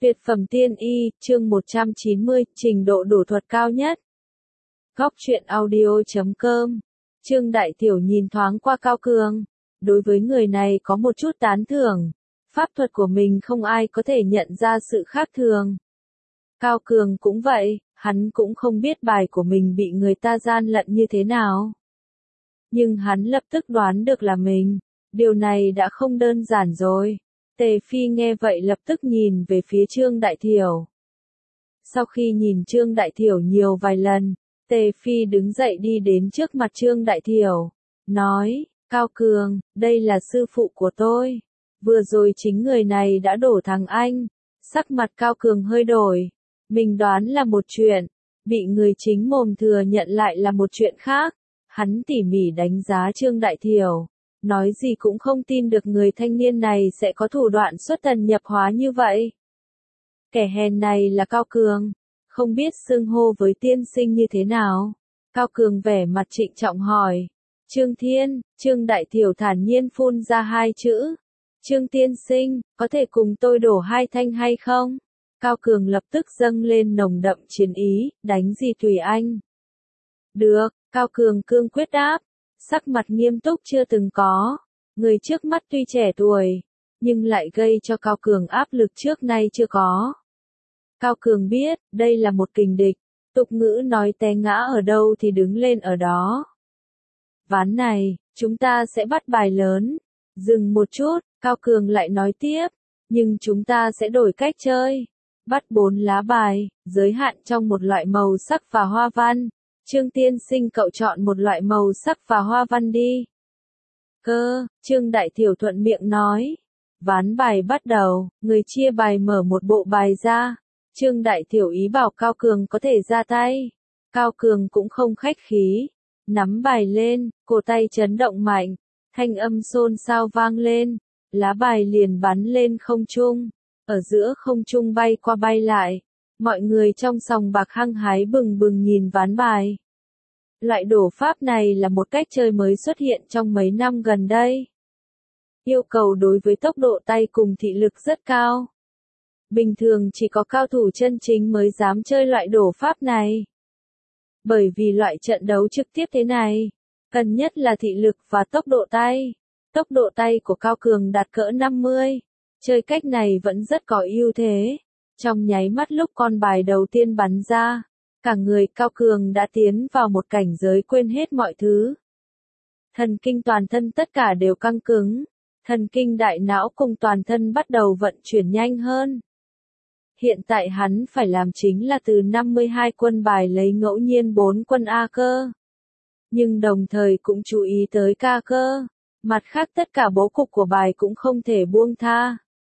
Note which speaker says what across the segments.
Speaker 1: Tuyệt phẩm tiên y, chương 190, trình độ đủ thuật cao nhất. Góc truyện audio.com. Trương Đại Tiểu nhìn thoáng qua Cao Cường. Đối với người này có một chút tán thưởng. Pháp thuật của mình không ai có thể nhận ra sự khác thường. Cao Cường cũng vậy, hắn cũng không biết bài của mình bị người ta gian lận như thế nào. Nhưng hắn lập tức đoán được là mình. Điều này đã không đơn giản rồi. Tề Phi nghe vậy lập tức nhìn về phía Trương Đại Thiểu. Sau khi nhìn Trương Đại Thiểu nhiều vài lần, Tề Phi đứng dậy đi đến trước mặt Trương Đại Thiểu, nói, Cao Cường, đây là sư phụ của tôi. Vừa rồi chính người này đã đổ thằng anh. Sắc mặt Cao Cường hơi đổi. Mình đoán là một chuyện, bị người chính mồm thừa nhận lại là một chuyện khác. Hắn tỉ mỉ đánh giá Trương Đại Thiểu. Nói gì cũng không tin được người thanh niên này sẽ có thủ đoạn xuất thần nhập hóa như vậy. Kẻ hèn này là Cao Cường, không biết xưng hô với tiên sinh như thế nào. Cao Cường vẻ mặt trịnh trọng hỏi. Trương Thiên, Trương Đại Thiểu thản nhiên phun ra hai chữ. Trương tiên sinh, có thể cùng tôi đổ hai thanh hay không? Cao Cường lập tức dâng lên nồng đậm chiến ý, đánh gì tùy anh. Được, Cao Cường cương quyết đáp. Sắc mặt nghiêm túc chưa từng có. Người trước mắt tuy trẻ tuổi, nhưng lại gây cho Cao Cường áp lực trước nay chưa có. Cao Cường biết, đây là một kình địch. Tục ngữ nói té ngã ở đâu thì đứng lên ở đó. Ván này, chúng ta sẽ bắt bài lớn. Dừng một chút, Cao Cường lại nói tiếp. Nhưng chúng ta sẽ đổi cách chơi. Bắt 4 lá bài, giới hạn trong một loại màu sắc và hoa văn. Trương tiên sinh cậu chọn một loại màu sắc và hoa văn đi. Trương Đại Thiểu thuận miệng nói. Ván bài bắt đầu, người chia bài mở một bộ bài ra. Trương Đại Thiểu ý bảo Cao Cường có thể ra tay. Cao Cường cũng không khách khí. Nắm bài lên, cổ tay chấn động mạnh. Thanh âm xôn xao vang lên. Lá bài liền bắn lên không trung. Ở giữa không trung bay qua bay lại. Mọi người trong sòng bạc hăng hái bừng bừng nhìn ván bài. Loại đổ pháp này là một cách chơi mới xuất hiện trong mấy năm gần đây. Yêu cầu đối với tốc độ tay cùng thị lực rất cao. Bình thường chỉ có cao thủ chân chính mới dám chơi loại đổ pháp này. Bởi vì loại trận đấu trực tiếp thế này, cần nhất là thị lực và tốc độ tay. Tốc độ tay của Cao Cường đạt cỡ 50. Chơi cách này vẫn rất có ưu thế. Trong nháy mắt lúc con bài đầu tiên bắn ra, cả người Cao Cường đã tiến vào một cảnh giới quên hết mọi thứ. Thần kinh toàn thân tất cả đều căng cứng. Thần kinh đại não cùng toàn thân bắt đầu vận chuyển nhanh hơn. Hiện tại hắn phải làm chính là từ 52 quân bài lấy ngẫu nhiên 4 quân A cơ. Nhưng đồng thời cũng chú ý tới ca cơ. Mặt khác tất cả bố cục của bài cũng không thể buông tha.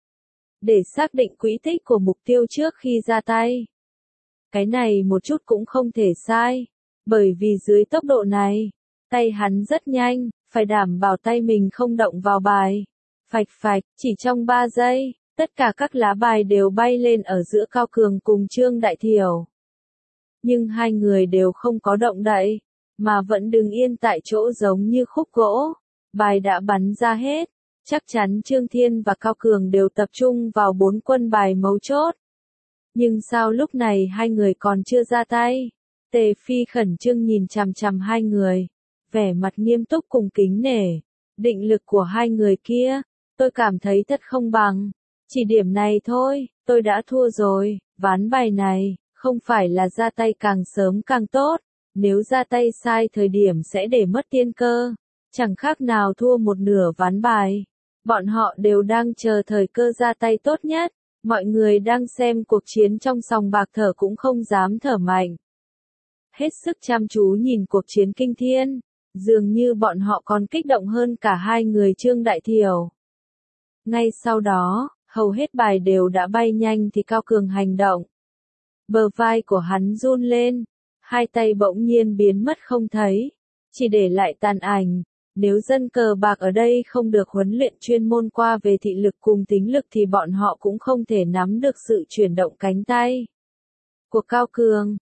Speaker 1: Để xác định quỹ tích của mục tiêu trước khi ra tay. Cái này một chút cũng không thể sai. Bởi vì dưới tốc độ này, tay hắn rất nhanh, phải đảm bảo tay mình không động vào bài. Phạch phạch, chỉ trong 3 giây, tất cả các lá bài đều bay lên ở giữa Cao Cường cùng Trương Đại Thiểu. Nhưng hai người đều không có động đậy, mà vẫn đứng yên tại chỗ giống như khúc gỗ. Bài đã bắn ra hết. Chắc chắn Trương Thiên và Cao Cường đều tập trung vào 4 quân bài mấu chốt. Nhưng sao lúc này hai người còn chưa ra tay? Tề Phi khẩn trương nhìn chằm chằm hai người. Vẻ mặt nghiêm túc cùng kính nể. Định lực của hai người kia, tôi cảm thấy thật không bằng. Chỉ điểm này thôi, tôi đã thua rồi. Ván bài này, không phải là ra tay càng sớm càng tốt. Nếu ra tay sai thời điểm sẽ để mất tiên cơ. Chẳng khác nào thua một nửa ván bài. Bọn họ đều đang chờ thời cơ ra tay tốt nhất. Mọi người đang xem cuộc chiến trong sòng bạc thở cũng không dám thở mạnh. Hết sức chăm chú nhìn cuộc chiến kinh thiên. Dường như bọn họ còn kích động hơn cả hai người Trương Đại Thiểu. Ngay sau đó, hầu hết bài đều đã bay nhanh thì Cao Cường hành động. Bờ vai của hắn run lên. Hai tay bỗng nhiên biến mất không thấy. Chỉ để lại tàn ảnh. Nếu dân cờ bạc ở đây không được huấn luyện chuyên môn qua về thị lực cùng tính lực thì bọn họ cũng không thể nắm được sự chuyển động cánh tay. Của Cao Cường,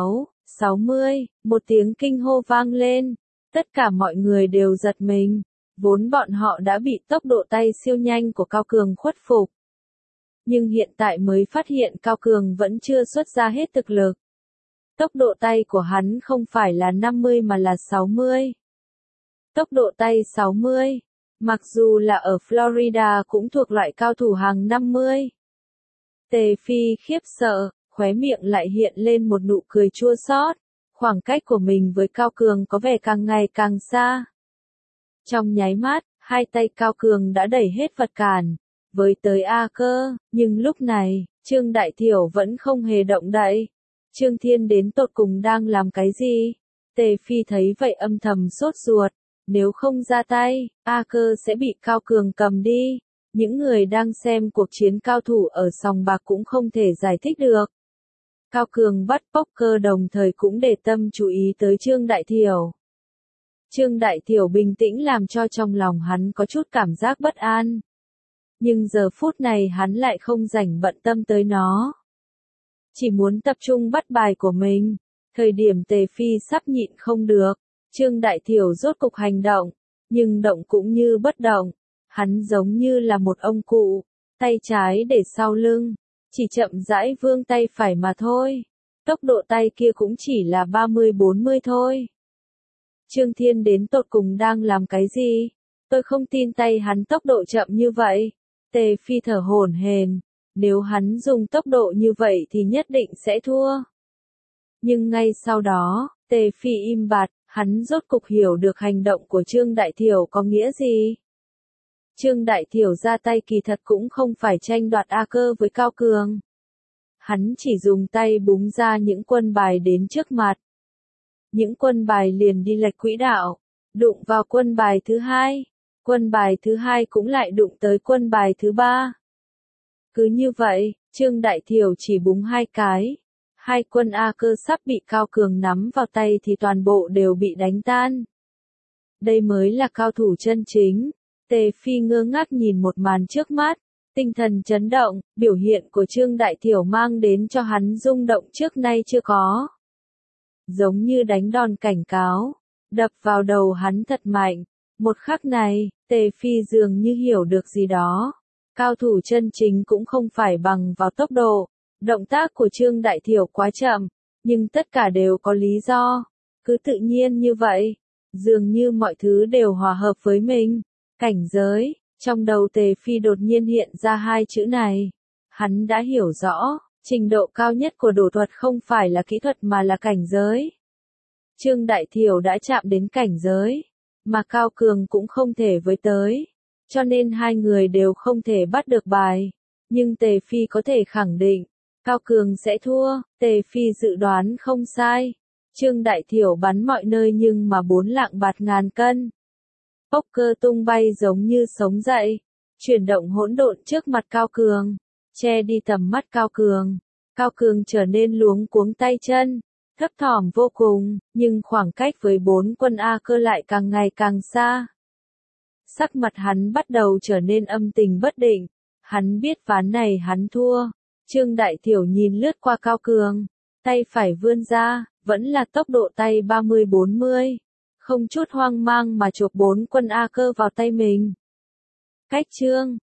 Speaker 1: 60, một tiếng kinh hô vang lên. Tất cả mọi người đều giật mình. Vốn bọn họ đã bị tốc độ tay siêu nhanh của Cao Cường khuất phục. Nhưng hiện tại mới phát hiện Cao Cường vẫn chưa xuất ra hết thực lực. Tốc độ tay của hắn không phải là 50 mà là 60. Tốc độ tay 60, mặc dù là ở Florida cũng thuộc loại cao thủ hàng 50. Tề Phi khiếp sợ, khóe miệng lại hiện lên một nụ cười chua xót. Khoảng cách của mình với Cao Cường có vẻ càng ngày càng xa. Trong nháy mắt, hai tay Cao Cường đã đẩy hết vật cản, với tới A Cơ, nhưng lúc này, Trương Đại Thiểu vẫn không hề động đậy. Trương Thiên đến tột cùng đang làm cái gì? Tề Phi thấy vậy âm thầm sốt ruột, nếu không ra tay, A Cơ sẽ bị Cao Cường cầm đi. Những người đang xem cuộc chiến cao thủ ở sòng bạc cũng không thể giải thích được. Cao Cường bắt poker đồng thời cũng để tâm chú ý tới Trương Đại Thiểu. Trương Đại Thiểu bình tĩnh làm cho trong lòng hắn có chút cảm giác bất an. Nhưng giờ phút này hắn lại không rảnh bận tâm tới nó. Chỉ muốn tập trung bắt bài của mình. Thời điểm Tề Phi sắp nhịn không được, Trương Đại Thiểu rốt cục hành động, nhưng động cũng như bất động. Hắn giống như là một ông cụ, tay trái để sau lưng, chỉ chậm rãi vươn tay phải mà thôi. Tốc độ tay kia cũng chỉ là 30-40 thôi. Trương Thiên đến tột cùng đang làm cái gì? Tôi không tin tay hắn tốc độ chậm như vậy. Tề Phi thở hổn hển, nếu hắn dùng tốc độ như vậy thì nhất định sẽ thua. Nhưng ngay sau đó, Tề Phi im bặt, hắn rốt cục hiểu được hành động của Trương Đại Thiểu có nghĩa gì. Trương Đại Thiểu ra tay kỳ thật cũng không phải tranh đoạt A Cơ với Cao Cường. Hắn chỉ dùng tay búng ra những quân bài đến trước mặt. Những quân bài liền đi lệch quỹ đạo, đụng vào quân bài thứ hai. Quân bài thứ hai cũng lại đụng tới quân bài thứ ba. Cứ như vậy, Trương Đại Thiểu chỉ búng hai cái. Hai quân A Cơ sắp bị Cao Cường nắm vào tay thì toàn bộ đều bị đánh tan. Đây mới là cao thủ chân chính. Tề Phi ngơ ngác nhìn một màn trước mắt, tinh thần chấn động, biểu hiện của Trương Đại Thiểu mang đến cho hắn rung động trước nay chưa có. Giống như đánh đòn cảnh cáo, đập vào đầu hắn thật mạnh. Một khắc này, Tề Phi dường như hiểu được gì đó. Cao thủ chân chính cũng không phải bằng vào tốc độ. Động tác của Trương Đại Thiểu quá chậm, nhưng tất cả đều có lý do. Cứ tự nhiên như vậy, dường như mọi thứ đều hòa hợp với mình. Cảnh giới, trong đầu Tề Phi đột nhiên hiện ra hai chữ này. Hắn đã hiểu rõ, trình độ cao nhất của đổ thuật không phải là kỹ thuật mà là cảnh giới. Trương Đại Thiểu đã chạm đến cảnh giới, mà Cao Cường cũng không thể với tới. Cho nên hai người đều không thể bắt được bài. Nhưng Tề Phi có thể khẳng định, Cao Cường sẽ thua. Tề Phi dự đoán không sai. Trương Đại Thiểu bắn mọi nơi nhưng mà 4 lạng bạt ngàn cân. Poker tung bay giống như sống dậy, chuyển động hỗn độn trước mặt Cao Cường, che đi tầm mắt Cao Cường. Cao Cường trở nên luống cuống tay chân, thấp thỏm vô cùng, nhưng khoảng cách với 4 quân A Cơ lại càng ngày càng xa. Sắc mặt hắn bắt đầu trở nên âm tình bất định, hắn biết ván này hắn thua. Trương Đại Thiểu nhìn lướt qua Cao Cường, tay phải vươn ra, vẫn là tốc độ tay 30-40. Không chút hoang mang mà chộp 4 quân A Cơ vào tay mình. Cách Trương